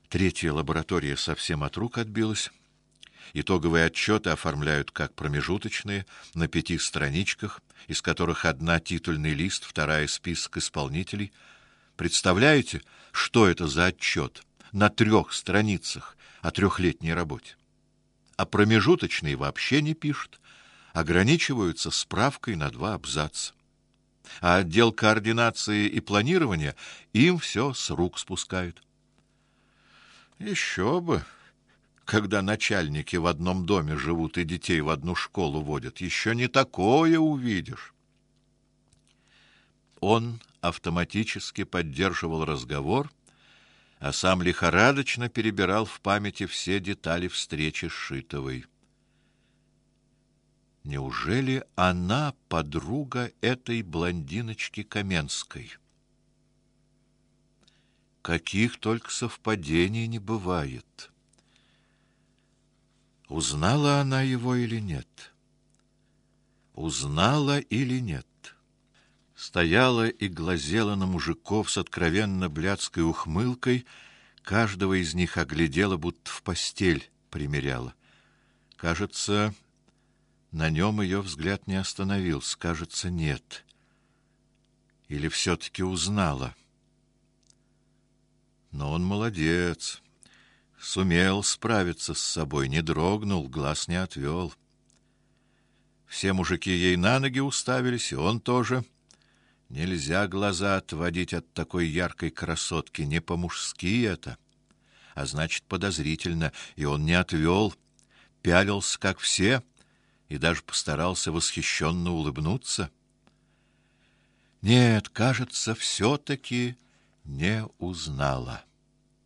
Третья лаборатория совсем от рук отбилась. Итоговые отчеты оформляют как промежуточные, на 5 страничках, из которых одна титульный лист, вторая список исполнителей. Представляете, что это за отчет на 3 страницах о 3-летней работе? А промежуточные вообще не пишут, ограничиваются справкой на 2 абзаца. А отдел координации и планирования им все с рук спускают. Еще бы, когда начальники в одном доме живут и детей в одну школу водят, еще не такое увидишь. Он автоматически поддерживал разговор, а сам лихорадочно перебирал в памяти все детали встречи с Шитовой. Неужели она подруга этой блондиночки Каменской? Каких только совпадений не бывает. Узнала она его или нет? Узнала или нет? Стояла и глазела на мужиков с откровенно блядской ухмылкой, каждого из них оглядела, будто в постель примеряла. Кажется, на нем ее взгляд не остановился, кажется, нет. Или все-таки узнала? Но он молодец, сумел справиться с собой, не дрогнул, глаз не отвел. Все мужики ей на ноги уставились, и он тоже. Нельзя глаза отводить от такой яркой красотки, не по-мужски это. А значит, подозрительно, и он не отвел, пялился, как все, и даже постарался восхищенно улыбнуться. Нет, кажется, все-таки не узнала.